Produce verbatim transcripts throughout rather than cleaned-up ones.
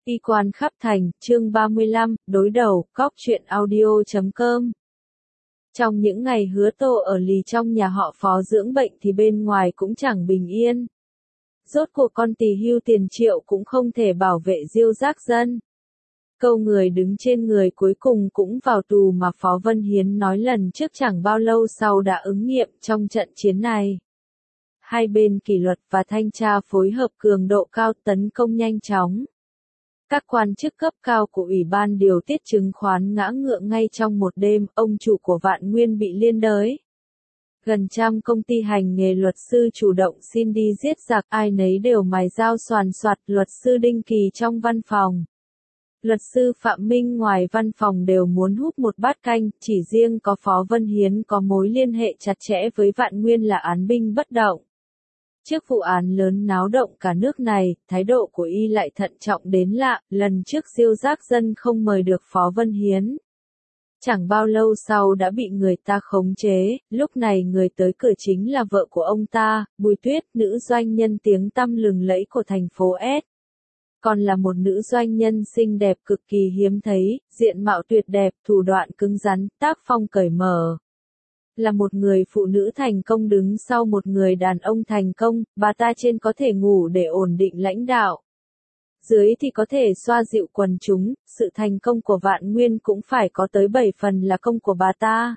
Y quan khắp thành, chương ba mươi lăm, đối đầu, cóc truyện audio chấm com. Trong những ngày Hứa Tô ở lì trong nhà họ Phó dưỡng bệnh thì bên ngoài cũng chẳng bình yên. Rốt cuộc con tỳ hưu tiền triệu cũng không thể bảo vệ Diêu Giác Dân. Câu người đứng trên người cuối cùng cũng vào tù mà Phó Vân Hiến nói lần trước chẳng bao lâu sau đã ứng nghiệm trong trận chiến này. Hai bên kỷ luật và thanh tra phối hợp cường độ cao, tấn công nhanh chóng. Các quan chức cấp cao của Ủy ban điều tiết chứng khoán ngã ngựa ngay trong một đêm, ông chủ của Vạn Nguyên bị liên đới. Gần trăm công ty hành nghề luật sư chủ động xin đi giết giặc, ai nấy đều mài dao xoàn xoạt. Luật sư Đinh Kỳ trong văn phòng, luật sư Phạm Minh ngoài văn phòng đều muốn húp một bát canh, chỉ riêng có Phó Vân Hiến có mối liên hệ chặt chẽ với Vạn Nguyên là án binh bất động. Trước vụ án lớn náo động cả nước này, thái độ của y lại thận trọng đến lạ, lần trước Diêu Giác Dân không mời được Phó Vân Hiến. Chẳng bao lâu sau đã bị người ta khống chế, lúc này người tới cửa chính là vợ của ông ta, Bùi Tuyết, nữ doanh nhân tiếng tăm lừng lẫy của thành phố S. Còn là một nữ doanh nhân xinh đẹp cực kỳ hiếm thấy, diện mạo tuyệt đẹp, thủ đoạn cứng rắn, tác phong cởi mở. Là một người phụ nữ thành công đứng sau một người đàn ông thành công, bà ta trên có thể ngủ để ổn định lãnh đạo. Dưới thì có thể xoa dịu quần chúng, sự thành công của Vạn Nguyên cũng phải có tới bảy phần là công của bà ta.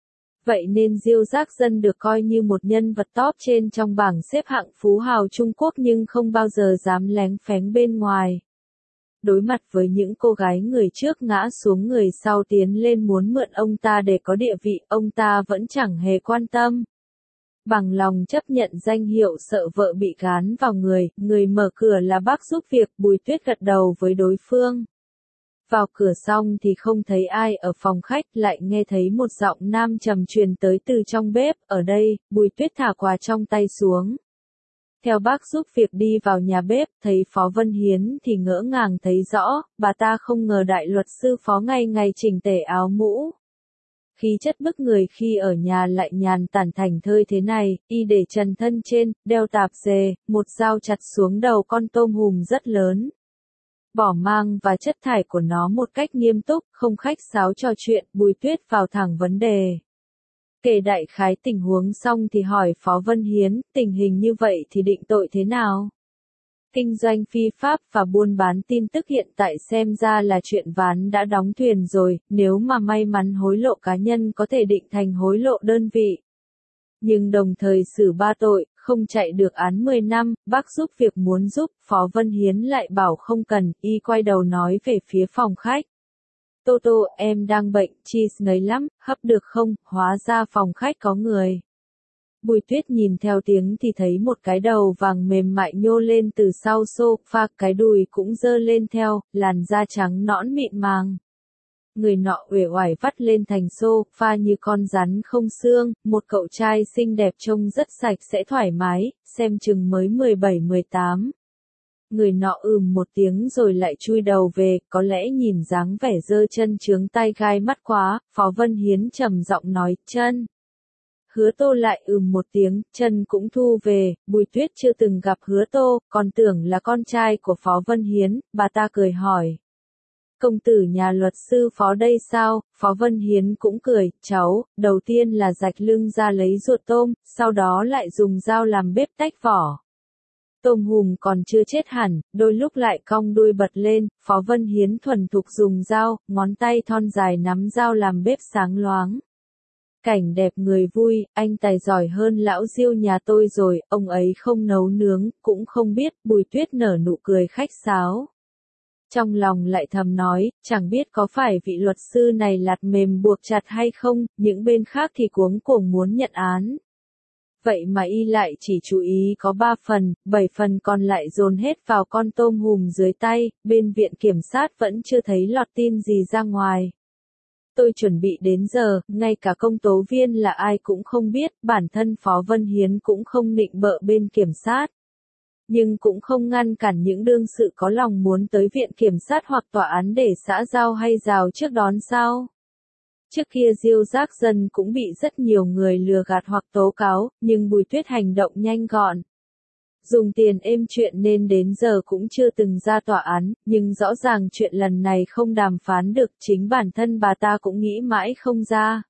Vậy nên Diêu Giác Dân được coi như một nhân vật top trên trong bảng xếp hạng phú hào Trung Quốc nhưng không bao giờ dám lén phén bên ngoài. Đối mặt với những cô gái người trước ngã xuống người sau tiến lên muốn mượn ông ta để có địa vị, ông ta vẫn chẳng hề quan tâm. Bằng lòng chấp nhận danh hiệu sợ vợ bị gán vào người, người mở cửa là bác giúp việc, Bùi Tuyết gật đầu với đối phương. Vào cửa xong thì không thấy ai ở phòng khách, lại nghe thấy một giọng nam trầm truyền tới từ trong bếp, ở đây. Bùi Tuyết thả quà trong tay xuống. Theo bác giúp việc đi vào nhà bếp, thấy Phó Vân Hiến thì ngỡ ngàng thấy rõ, bà ta không ngờ đại luật sư Phó ngày ngày chỉnh tề áo mũ. Khí chất bức người khi ở nhà lại nhàn tản thảnh thơi thế này, y để trần thân trên, đeo tạp dề, một dao chặt xuống đầu con tôm hùm rất lớn. Bỏ mang và chất thải của nó một cách nghiêm túc, không khách sáo trò chuyện, Bùi Tuyết vào thẳng vấn đề. Kể đại khái tình huống xong thì hỏi Phó Vân Hiến, tình hình như vậy thì định tội thế nào? Kinh doanh phi pháp và buôn bán tin tức hiện tại xem ra là chuyện ván đã đóng thuyền rồi, nếu mà may mắn hối lộ cá nhân có thể định thành hối lộ đơn vị. Nhưng đồng thời xử ba tội, không chạy được án mười năm, bác giúp việc muốn giúp, Phó Vân Hiến lại bảo không cần, y quay đầu nói về phía phòng khách. Tô Tô, em đang bệnh, cheese ngấy lắm, hấp được không, hóa ra phòng khách có người. Bùi Tuyết nhìn theo tiếng thì thấy một cái đầu vàng mềm mại nhô lên từ sau sofa, cái đùi cũng dơ lên theo, làn da trắng nõn mịn màng. Người nọ uể oải vắt lên thành sofa như con rắn không xương, một cậu trai xinh đẹp trông rất sạch sẽ thoải mái, xem chừng mới mười bảy mười tám. Người nọ ừm một tiếng rồi lại chui đầu về, có lẽ nhìn dáng vẻ dơ chân chướng tay gai mắt quá, Phó Vân Hiến trầm giọng nói, chân. Hứa Tô lại ừm một tiếng, chân cũng thu về. Bùi Tuyết chưa từng gặp Hứa Tô, còn tưởng là con trai của Phó Vân Hiến, bà ta cười hỏi. Công tử nhà luật sư Phó đây sao? Phó Vân Hiến cũng cười, cháu, đầu tiên là rạch lưng ra lấy ruột tôm, sau đó lại dùng dao làm bếp tách vỏ. Tôm hùm còn chưa chết hẳn, đôi lúc lại cong đuôi bật lên, Phó Vân Hiến thuần thục dùng dao, ngón tay thon dài nắm dao làm bếp sáng loáng. Cảnh đẹp người vui, anh tài giỏi hơn lão Diêu nhà tôi rồi, ông ấy không nấu nướng, cũng không biết, Bùi Tuyết nở nụ cười khách sáo. Trong lòng lại thầm nói, chẳng biết có phải vị luật sư này lạt mềm buộc chặt hay không, những bên khác thì cuống cuồng muốn nhận án. Vậy mà y lại chỉ chú ý có ba phần, bảy phần còn lại dồn hết vào con tôm hùm dưới tay, bên viện kiểm sát vẫn chưa thấy lọt tin gì ra ngoài. Tôi chuẩn bị đến giờ, ngay cả công tố viên là ai cũng không biết, bản thân Phó Vân Hiến cũng không nịnh bợ bên kiểm sát. Nhưng cũng không ngăn cản những đương sự có lòng muốn tới viện kiểm sát hoặc tòa án để xã giao hay rào trước đón sau. Trước kia Diêu Giác Dân cũng bị rất nhiều người lừa gạt hoặc tố cáo, nhưng Bùi Tuyết hành động nhanh gọn. Dùng tiền êm chuyện nên đến giờ cũng chưa từng ra tòa án, nhưng rõ ràng chuyện lần này không đàm phán được, chính bản thân bà ta cũng nghĩ mãi không ra.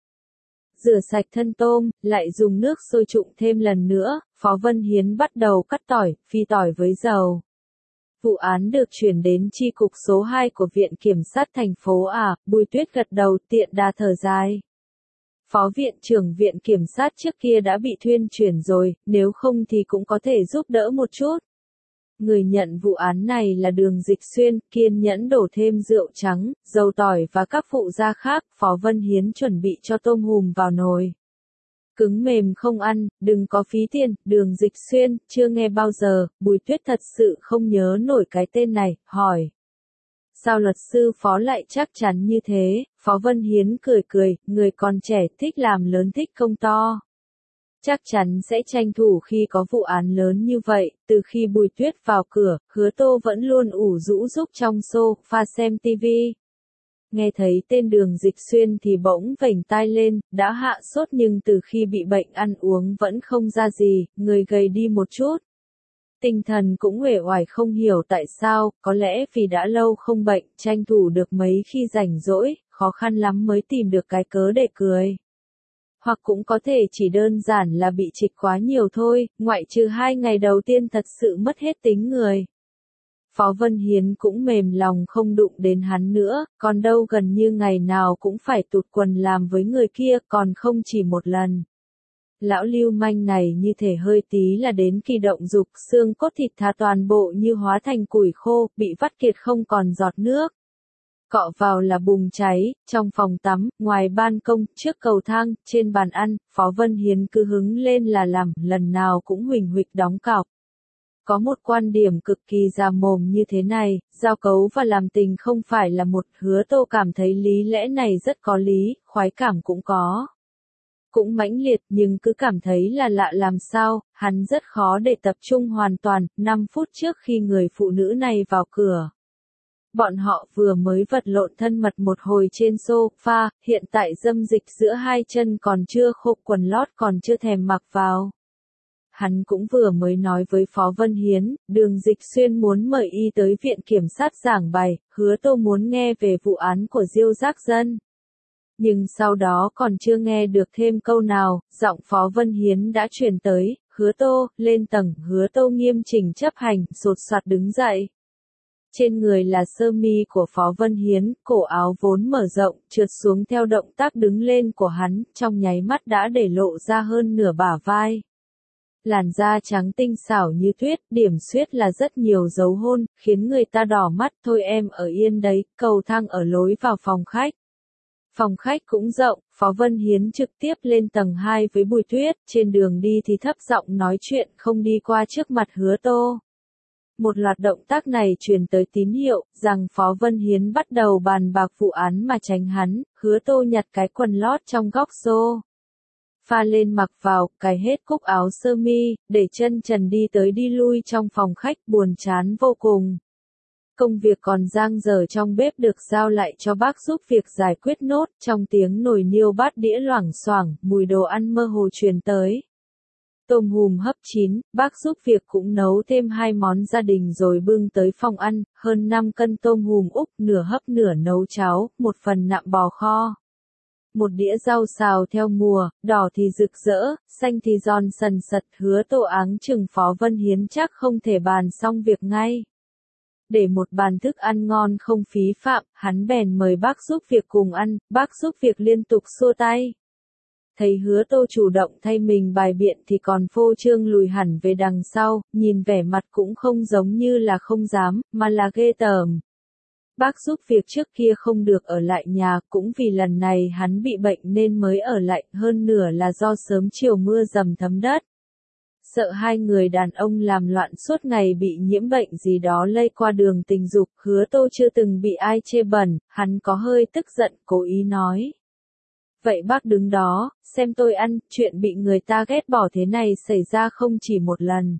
Rửa sạch thân tôm, lại dùng nước sôi trụng thêm lần nữa, Phó Vân Hiến bắt đầu cắt tỏi, phi tỏi với dầu. Vụ án được chuyển đến chi cục số hai của Viện Kiểm sát thành phố à, Bùi Tuyết gật đầu tiện đà thở dài. Phó Viện trưởng Viện Kiểm sát trước kia đã bị thuyên chuyển rồi, nếu không thì cũng có thể giúp đỡ một chút. Người nhận vụ án này là Đường Dịch Xuyên, kiên nhẫn đổ thêm rượu trắng, dầu tỏi và các phụ gia khác, Phó Vân Hiến chuẩn bị cho tôm hùm vào nồi. Cứng mềm không ăn, đừng có phí tiền, Đường Dịch Xuyên, chưa nghe bao giờ, Bùi Tuyết thật sự không nhớ nổi cái tên này, hỏi. Sao luật sư Phó lại chắc chắn như thế, Phó Vân Hiến cười cười, người còn trẻ thích làm lớn thích công to. Chắc chắn sẽ tranh thủ khi có vụ án lớn như vậy, từ khi Bùi Tuyết vào cửa, Hứa Tô vẫn luôn ủ rũ giúp trong sofa xem tivi. Nghe thấy tên Đường Dịch Xuyên thì bỗng vểnh tai lên, đã hạ sốt nhưng từ khi bị bệnh ăn uống vẫn không ra gì, người gầy đi một chút. Tinh thần cũng uể oải không hiểu tại sao, có lẽ vì đã lâu không bệnh, tranh thủ được mấy khi rảnh rỗi, khó khăn lắm mới tìm được cái cớ để cười. Hoặc cũng có thể chỉ đơn giản là bị trịch quá nhiều thôi, ngoại trừ hai ngày đầu tiên thật sự mất hết tính người. Phó Vân Hiến cũng mềm lòng không đụng đến hắn nữa, còn đâu gần như ngày nào cũng phải tụt quần làm với người kia, còn không chỉ một lần. Lão lưu manh này như thể hơi tí là đến kỳ động dục, xương cốt thịt thà toàn bộ như hóa thành củi khô, bị vắt kiệt không còn giọt nước. Cọ vào là bùng cháy, trong phòng tắm, ngoài ban công, trước cầu thang, trên bàn ăn, Phó Vân Hiến cứ hứng lên là làm, lần nào cũng huỳnh huỵch đóng cọc. Có một quan điểm cực kỳ già mồm như thế này, giao cấu và làm tình không phải là một, Hứa Tô cảm thấy lý lẽ này rất có lý, khoái cảm cũng có. Cũng mãnh liệt nhưng cứ cảm thấy là lạ làm sao, hắn rất khó để tập trung hoàn toàn, năm phút trước khi người phụ nữ này vào cửa. Bọn họ vừa mới vật lộn thân mật một hồi trên sofa, hiện tại dâm dịch giữa hai chân còn chưa khô, quần lót còn chưa thèm mặc vào. Hắn cũng vừa mới nói với Phó Vân Hiến, Đường Dịch Xuyên muốn mời y tới Viện Kiểm sát giảng bài, Hứa Tô muốn nghe về vụ án của Diêu Giác Dân. Nhưng sau đó còn chưa nghe được thêm câu nào, giọng Phó Vân Hiến đã truyền tới, Hứa Tô, lên tầng, Hứa Tô nghiêm chỉnh chấp hành, sột soạt đứng dậy. Trên người là sơ mi của Phó Vân Hiến, cổ áo vốn mở rộng, trượt xuống theo động tác đứng lên của hắn, trong nháy mắt đã để lộ ra hơn nửa bả vai. Làn da trắng tinh xảo như tuyết, điểm xuyết là rất nhiều dấu hôn, khiến người ta đỏ mắt, thôi em ở yên đấy, cầu thang ở lối vào phòng khách. Phòng khách cũng rộng, Phó Vân Hiến trực tiếp lên tầng hai với Bùi Tuyết, trên đường đi thì thấp giọng nói chuyện, không đi qua trước mặt Hứa Tô. Một loạt động tác này truyền tới tín hiệu, rằng Phó Vân Hiến bắt đầu bàn bạc vụ án mà tránh hắn, Hứa Tô nhặt cái quần lót trong góc xô. Pha lên mặc vào, cài hết cúc áo sơ mi, để chân trần đi tới đi lui trong phòng khách, buồn chán vô cùng. Công việc còn dang dở trong bếp được giao lại cho bác giúp việc giải quyết nốt, trong tiếng nồi niêu bát đĩa loảng xoảng, mùi đồ ăn mơ hồ truyền tới. Tôm hùm hấp chín, bác giúp việc cũng nấu thêm hai món gia đình rồi bưng tới phòng ăn, hơn năm cân tôm hùm Úc, nửa hấp nửa nấu cháo, một phần nạm bò kho. Một đĩa rau xào theo mùa, đỏ thì rực rỡ, xanh thì giòn sần sật, Hứa Tô áng chừng Phó Vân Hiến chắc không thể bàn xong việc ngay. Để một bàn thức ăn ngon không phí phạm, hắn bèn mời bác giúp việc cùng ăn, bác giúp việc liên tục xua tay. Thấy Hứa Tô chủ động thay mình bài biện thì còn phô trương lùi hẳn về đằng sau, nhìn vẻ mặt cũng không giống như là không dám, mà là ghê tởm. Bác giúp việc trước kia không được ở lại nhà, cũng vì lần này hắn bị bệnh nên mới ở lại, hơn nửa là do sớm chiều mưa dầm thấm đất. Sợ hai người đàn ông làm loạn suốt ngày bị nhiễm bệnh gì đó lây qua đường tình dục, Hứa Tô chưa từng bị ai chê bẩn, hắn có hơi tức giận, cố ý nói. Vậy bác đứng đó, xem tôi ăn, chuyện bị người ta ghét bỏ thế này xảy ra không chỉ một lần.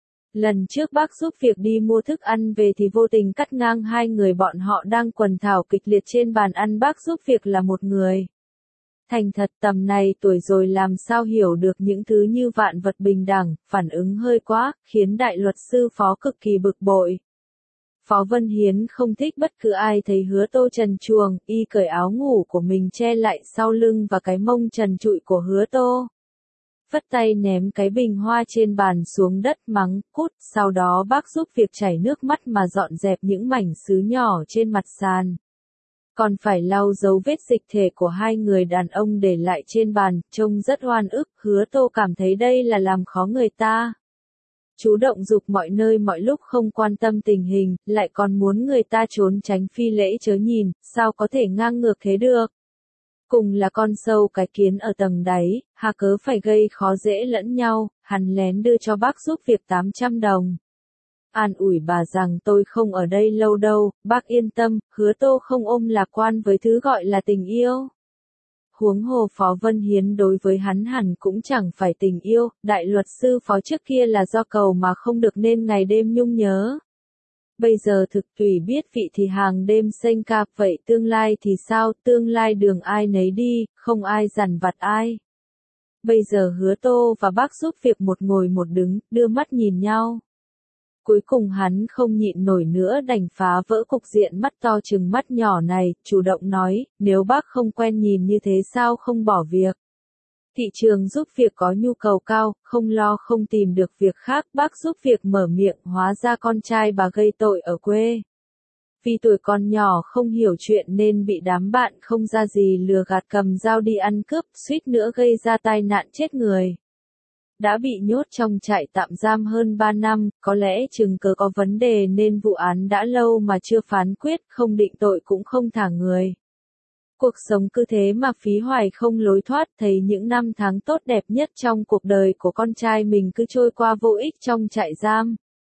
Lần trước bác giúp việc đi mua thức ăn về thì vô tình cắt ngang hai người bọn họ đang quần thảo kịch liệt trên bàn ăn, bác giúp việc là một người. Thành thật tầm này tuổi rồi làm sao hiểu được những thứ như vạn vật bình đẳng, phản ứng hơi quá, khiến đại luật sư Phó cực kỳ bực bội. Phó Vân Hiến không thích bất cứ ai thấy Hứa Tô trần truồng, y cởi áo ngủ của mình che lại sau lưng và cái mông trần trụi của Hứa Tô. Phất tay ném cái bình hoa trên bàn xuống đất mắng, cút, sau đó bác giúp việc chảy nước mắt mà dọn dẹp những mảnh sứ nhỏ trên mặt sàn. Còn phải lau dấu vết dịch thể của hai người đàn ông để lại trên bàn, trông rất oan ức, Hứa Tô cảm thấy đây là làm khó người ta. Chú động dục mọi nơi mọi lúc không quan tâm tình hình, lại còn muốn người ta trốn tránh phi lễ chớ nhìn, sao có thể ngang ngược thế được. Cùng là con sâu cái kiến ở tầng đáy, hà cớ phải gây khó dễ lẫn nhau, hắn lén đưa cho bác giúp việc tám trăm đồng. An ủi bà rằng tôi không ở đây lâu đâu, bác yên tâm, Hứa Tô không ôm lạc quan với thứ gọi là tình yêu. Huống hồ Phó Vân Hiến đối với hắn hẳn cũng chẳng phải tình yêu, đại luật sư Phó trước kia là do cầu mà không được nên ngày đêm nhung nhớ. Bây giờ thực tùy biết vị thì hàng đêm xanh ca, vậy tương lai thì sao, tương lai đường ai nấy đi, không ai dằn vặt ai. Bây giờ Hứa Tô và bác giúp việc một ngồi một đứng, đưa mắt nhìn nhau. Cuối cùng hắn không nhịn nổi nữa đành phá vỡ cục diện mắt to chừng mắt nhỏ này, chủ động nói, nếu bác không quen nhìn như thế sao không bỏ việc. Thị trường giúp việc có nhu cầu cao, không lo không tìm được việc khác, bác giúp việc mở miệng, hóa ra con trai bà gây tội ở quê. Vì tuổi còn nhỏ không hiểu chuyện nên bị đám bạn không ra gì lừa gạt cầm dao đi ăn cướp, suýt nữa gây ra tai nạn chết người. Đã bị nhốt trong trại tạm giam hơn ba năm, có lẽ chứng cứ có vấn đề nên vụ án đã lâu mà chưa phán quyết, không định tội cũng không thả người. Cuộc sống cứ thế mà phí hoài không lối thoát, thấy những năm tháng tốt đẹp nhất trong cuộc đời của con trai mình cứ trôi qua vô ích trong trại giam.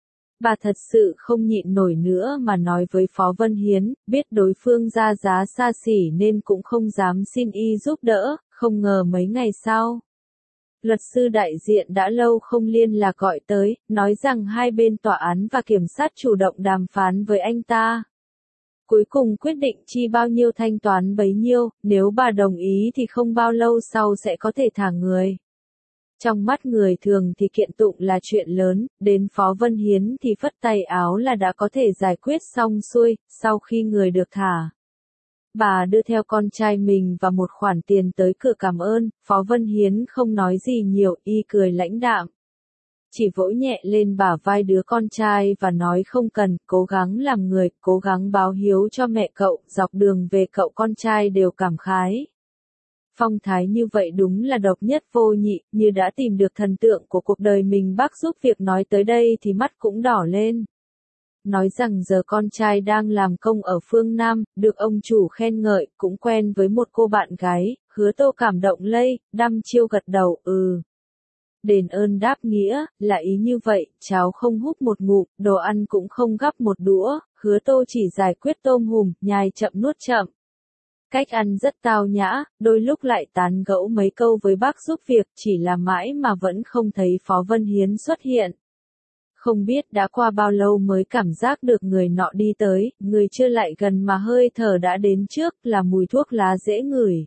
Bà thật sự không nhịn nổi nữa mà nói với Phó Vân Hiến, biết đối phương ra giá xa xỉ nên cũng không dám xin y giúp đỡ, không ngờ mấy ngày sau. Luật sư đại diện đã lâu không liên lạc gọi tới, nói rằng hai bên tòa án và kiểm sát chủ động đàm phán với anh ta. Cuối cùng quyết định chi bao nhiêu thanh toán bấy nhiêu, nếu bà đồng ý thì không bao lâu sau sẽ có thể thả người. Trong mắt người thường thì kiện tụng là chuyện lớn, đến Phó Vân Hiến thì phất tay áo là đã có thể giải quyết xong xuôi, sau khi người được thả. Bà đưa theo con trai mình và một khoản tiền tới cửa cảm ơn, Phó Vân Hiến không nói gì nhiều, y cười lãnh đạm. Chỉ vỗ nhẹ lên bả vai đứa con trai và nói không cần, cố gắng làm người, cố gắng báo hiếu cho mẹ cậu, dọc đường về cậu con trai đều cảm khái. Phong thái như vậy đúng là độc nhất vô nhị, như đã tìm được thần tượng của cuộc đời mình. Bác giúp việc nói tới đây thì mắt cũng đỏ lên. Nói rằng giờ con trai đang làm công ở phương Nam, được ông chủ khen ngợi, cũng quen với một cô bạn gái, Hứa Tô cảm động lây, đăm chiêu gật đầu, ừ. Đền ơn đáp nghĩa, là ý như vậy, cháo không húp một ngụm, đồ ăn cũng không gắp một đũa, Hứa Tô chỉ giải quyết tôm hùm, nhai chậm nuốt chậm. Cách ăn rất tao nhã, đôi lúc lại tán gẫu mấy câu với bác giúp việc, chỉ là mãi mà vẫn không thấy Phó Vân Hiến xuất hiện. Không biết đã qua bao lâu mới cảm giác được người nọ đi tới, người chưa lại gần mà hơi thở đã đến trước, là mùi thuốc lá dễ ngửi.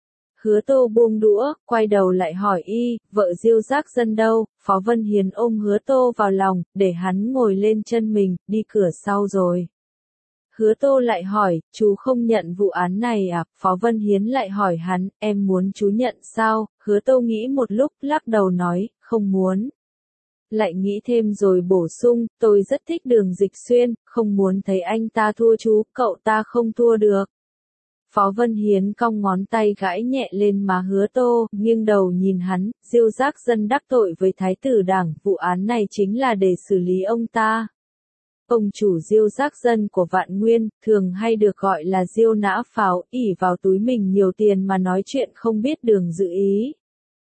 Hứa Tô buông đũa, quay đầu lại hỏi y, vợ Diêu Giác Dân đâu? Phó Vân Hiến ôm Hứa Tô vào lòng, để hắn ngồi lên chân mình, đi cửa sau rồi. Hứa Tô lại hỏi, chú không nhận vụ án này à? Phó Vân Hiến lại hỏi hắn, em muốn chú nhận sao? Hứa Tô nghĩ một lúc, lắc đầu nói, không muốn. Lại nghĩ thêm rồi bổ sung, tôi rất thích Đường Dịch Xuyên, không muốn thấy anh ta thua chú, cậu ta không thua được. Phó Vân Hiến cong ngón tay gãi nhẹ lên má Hứa Tô, nghiêng đầu nhìn hắn, Diêu Giác Dân đắc tội với Thái tử Đảng, vụ án này chính là để xử lý ông ta. Ông chủ Diêu Giác Dân của Vạn Nguyên, thường hay được gọi là Diêu Nã Pháo, ỷ vào túi mình nhiều tiền mà nói chuyện không biết đường giữ ý.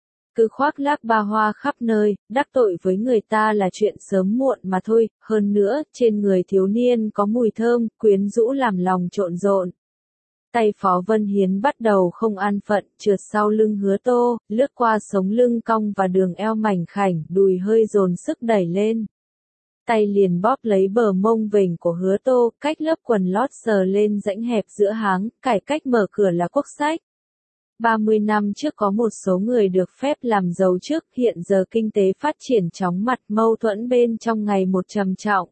Cứ khoác lác ba hoa khắp nơi, đắc tội với người ta là chuyện sớm muộn mà thôi, hơn nữa, trên người thiếu niên có mùi thơm, quyến rũ làm lòng trộn rộn. Tay Phó Vân Hiến bắt đầu không an phận, trượt sau lưng Hứa Tô, lướt qua sống lưng cong và đường eo mảnh khảnh, đùi hơi dồn sức đẩy lên. Tay liền bóp lấy bờ mông vểnh của Hứa Tô, cách lớp quần lót sờ lên rãnh hẹp giữa háng, cải cách mở cửa là quốc sách. ba mươi năm trước có một số người được phép làm giàu trước, hiện giờ kinh tế phát triển chóng mặt, mâu thuẫn bên trong ngày một trầm trọng.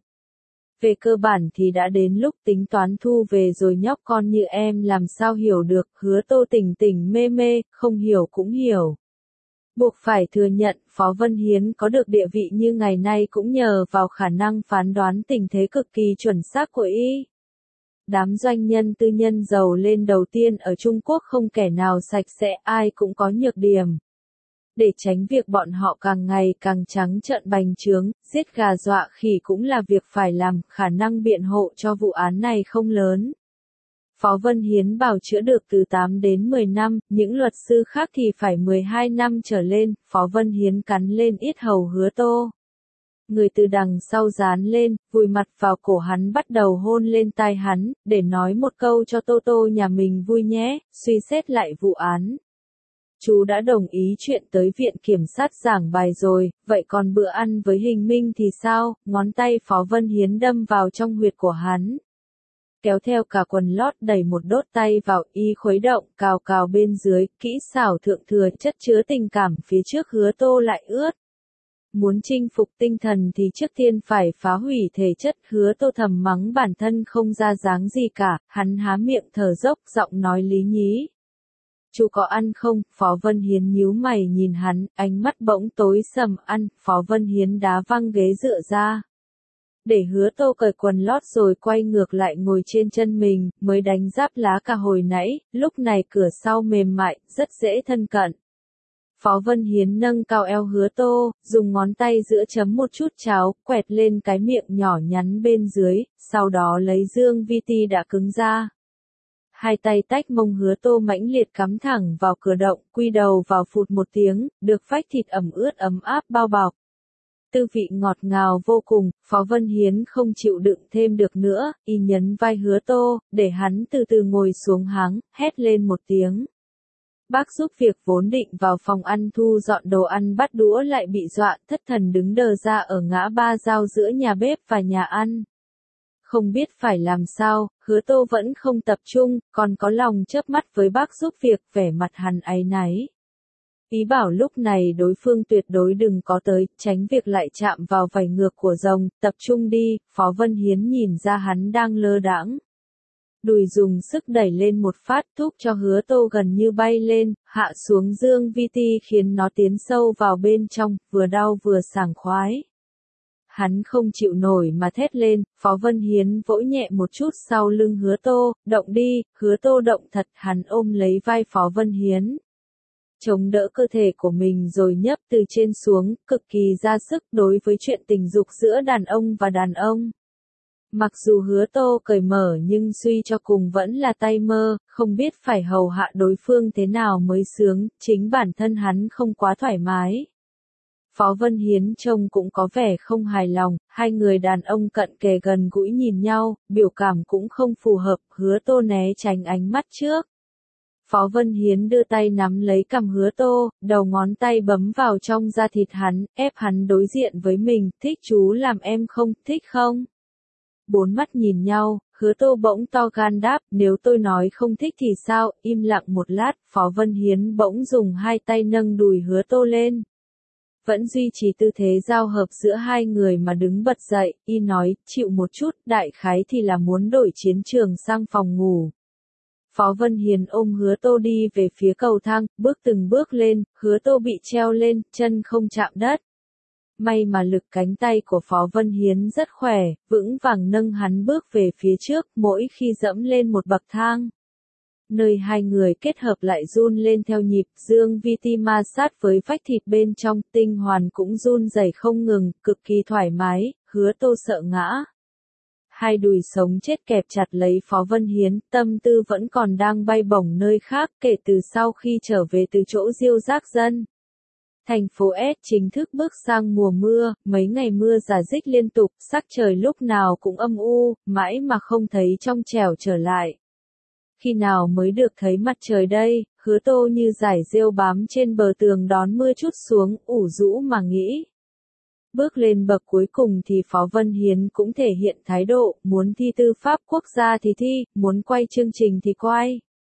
Về cơ bản thì đã đến lúc tính toán thu về rồi, nhóc con như em làm sao hiểu được. Hứa Tô tỉnh tỉnh mê mê, không hiểu cũng hiểu. Buộc phải thừa nhận, Phó Vân Hiến có được địa vị như ngày nay cũng nhờ vào khả năng phán đoán tình thế cực kỳ chuẩn xác của y. Đám doanh nhân tư nhân giàu lên đầu tiên ở Trung Quốc không kẻ nào sạch sẽ, ai cũng có nhược điểm. Để tránh việc bọn họ càng ngày càng trắng trợn bành trướng, giết gà dọa khỉ cũng là việc phải làm, khả năng biện hộ cho vụ án này không lớn. Phó Vân Hiến bào chữa được từ tám đến mười năm, những luật sư khác thì phải mười hai năm trở lên. Phó Vân Hiến cắn lên yết hầu Hứa Tô. Người từ đằng sau dán lên, vùi mặt vào cổ hắn, bắt đầu hôn lên tai hắn, để nói một câu cho Tô Tô nhà mình vui nhé, suy xét lại vụ án. Chú đã đồng ý chuyện tới viện kiểm sát giảng bài rồi, vậy còn bữa ăn với Hình Minh thì sao? Ngón tay Phó Vân Hiến đâm vào trong huyệt của hắn. Kéo theo cả quần lót đẩy một đốt tay vào, y khuấy động, cào cào bên dưới, kỹ xảo thượng thừa, chất chứa tình cảm. Phía trước Hứa Tô lại ướt. Muốn chinh phục tinh thần thì trước tiên phải phá hủy thể chất. Hứa Tô thầm mắng bản thân không ra dáng gì cả, hắn há miệng thở dốc, giọng nói lý nhí. Chú có ăn không? Phó Vân Hiến nhíu mày nhìn hắn, ánh mắt bỗng tối sầm. Ăn. Phó Vân Hiến đá văng ghế dựa ra. Để Hứa Tô cởi quần lót rồi quay ngược lại ngồi trên chân mình, mới đánh giáp lá cả hồi nãy, lúc này cửa sau mềm mại, rất dễ thân cận. Phó Vân Hiến nâng cao eo Hứa Tô, dùng ngón tay giữa chấm một chút cháo, quẹt lên cái miệng nhỏ nhắn bên dưới, sau đó lấy dương vi ti đã cứng ra. Hai tay tách mông Hứa Tô mãnh liệt cắm thẳng vào cửa động, quy đầu vào phụt một tiếng, được vách thịt ẩm ướt ấm áp bao bọc. Tư vị ngọt ngào vô cùng, Phó Vân Hiến không chịu đựng thêm được nữa, y nhấn vai Hứa Tô, để hắn từ từ ngồi xuống háng, hét lên một tiếng. Bác giúp việc vốn định vào phòng ăn thu dọn đồ ăn bắt đũa lại bị dọa, thất thần đứng đờ ra ở ngã ba giao giữa nhà bếp và nhà ăn. Không biết phải làm sao, Hứa Tô vẫn không tập trung, còn có lòng chớp mắt với bác giúp việc, vẻ mặt hắn áy náy. Ý bảo lúc này đối phương tuyệt đối đừng có tới, tránh việc lại chạm vào vảy ngược của rồng, tập trung đi. Phó Vân Hiến nhìn ra hắn đang lơ đãng. Đùi dùng sức đẩy lên một phát, thúc cho Hứa Tô gần như bay lên, hạ xuống dương vi ti khiến nó tiến sâu vào bên trong, vừa đau vừa sảng khoái. Hắn không chịu nổi mà thét lên. Phó Vân Hiến vỗ nhẹ một chút sau lưng Hứa Tô, động đi. Hứa Tô động thật, hắn ôm lấy vai Phó Vân Hiến. Chống đỡ cơ thể của mình rồi nhấp từ trên xuống, cực kỳ ra sức đối với chuyện tình dục giữa đàn ông và đàn ông. Mặc dù Hứa Tô cởi mở nhưng suy cho cùng vẫn là tay mơ, không biết phải hầu hạ đối phương thế nào mới sướng, chính bản thân hắn không quá thoải mái. Phó Vân Hiến trông cũng có vẻ không hài lòng, hai người đàn ông cận kề gần gũi nhìn nhau, biểu cảm cũng không phù hợp. Hứa Tô né tránh ánh mắt trước. Phó Vân Hiến đưa tay nắm lấy cằm Hứa Tô, đầu ngón tay bấm vào trong da thịt hắn, ép hắn đối diện với mình. Thích chú làm em không, thích không? Bốn mắt nhìn nhau, Hứa Tô bỗng to gan đáp, nếu tôi nói không thích thì sao? Im lặng một lát, Phó Vân Hiến bỗng dùng hai tay nâng đùi Hứa Tô lên. Vẫn duy trì tư thế giao hợp giữa hai người mà đứng bật dậy, y nói, chịu một chút, đại khái thì là muốn đổi chiến trường sang phòng ngủ. Phó Vân Hiến ôm Hứa Tô đi về phía cầu thang, bước từng bước lên, Hứa Tô bị treo lên, chân không chạm đất. May mà lực cánh tay của Phó Vân Hiến rất khỏe, vững vàng nâng hắn bước về phía trước, mỗi khi dẫm lên một bậc thang. Nơi hai người kết hợp lại run lên theo nhịp, dương vi ti ma sát với vách thịt bên trong, tinh hoàn cũng run rẩy không ngừng, cực kỳ thoải mái. Hứa Tô sợ ngã. Hai đùi sống chết kẹp chặt lấy Phó Vân Hiến, tâm tư vẫn còn đang bay bổng nơi khác, kể từ sau khi trở về từ chỗ diêu giác dân. Thành phố S chính thức bước sang mùa mưa, mấy ngày mưa rả rích liên tục, sắc trời lúc nào cũng âm u, mãi mà không thấy trong trẻo trở lại. Khi nào mới được thấy mặt trời đây? Hứa Tô như dải rêu bám trên bờ tường đón mưa chút xuống, ủ rũ mà nghĩ. Bước lên bậc cuối cùng thì Phó Vân Hiến cũng thể hiện thái độ, muốn thi tư pháp quốc gia thì thi, muốn quay chương trình thì quay.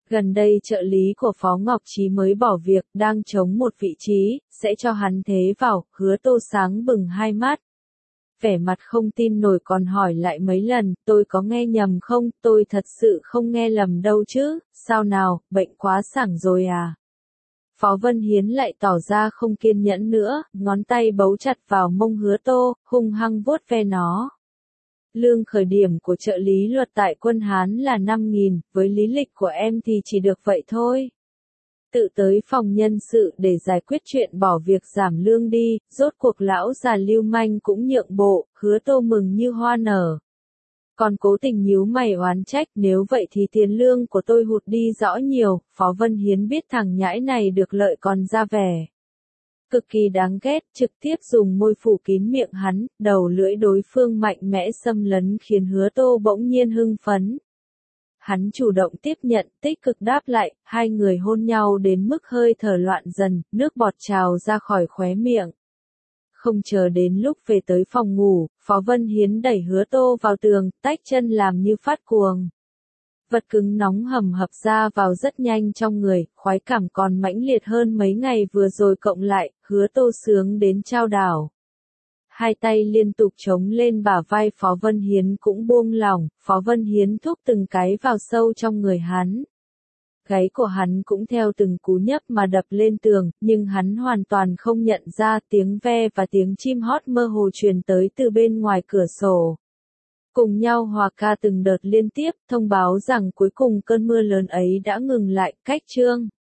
Gần đây trợ lý của Phó Ngọc Trí mới bỏ việc, đang trống một vị trí, sẽ cho hắn thế vào, Hứa Tô sáng bừng hai mắt. Vẻ mặt không tin nổi còn hỏi lại mấy lần, tôi có nghe nhầm không, tôi thật sự không nghe lầm đâu chứ, sao nào, bệnh quá sảng rồi à. Phó Vân Hiến lại tỏ ra không kiên nhẫn nữa, ngón tay bấu chặt vào mông Hứa Tô, hung hăng vuốt ve nó. Lương khởi điểm của trợ lý luật tại Quân Hán là năm nghìn, với lý lịch của em thì chỉ được vậy thôi. Tự tới phòng nhân sự để giải quyết chuyện bỏ việc giảm lương đi, rốt cuộc lão già lưu manh cũng nhượng bộ, Hứa Tô mừng như hoa nở. Còn cố tình nhíu mày oán trách, nếu vậy thì tiền lương của tôi hụt đi rõ nhiều, Phó Vân Hiến biết thằng nhãi này được lợi còn ra vẻ. Cực kỳ đáng ghét, trực tiếp dùng môi phủ kín miệng hắn, đầu lưỡi đối phương mạnh mẽ xâm lấn khiến Hứa Tô bỗng nhiên hưng phấn. Hắn chủ động tiếp nhận, tích cực đáp lại, hai người hôn nhau đến mức hơi thở loạn dần, nước bọt trào ra khỏi khóe miệng. Không chờ đến lúc về tới phòng ngủ, Phó Vân Hiến đẩy Hứa Tô vào tường, tách chân làm như phát cuồng. Vật cứng nóng hầm hập ra vào rất nhanh trong người, khoái cảm còn mãnh liệt hơn mấy ngày vừa rồi cộng lại, Hứa Tô sướng đến chao đảo. Hai tay liên tục chống lên bả vai Phó Vân Hiến cũng buông lỏng, Phó Vân Hiến thúc từng cái vào sâu trong người hắn. Gáy của hắn cũng theo từng cú nhấp mà đập lên tường, nhưng hắn hoàn toàn không nhận ra tiếng ve và tiếng chim hót mơ hồ truyền tới từ bên ngoài cửa sổ. Cùng nhau hòa ca từng đợt liên tiếp, thông báo rằng cuối cùng cơn mưa lớn ấy đã ngừng lại, cách chương.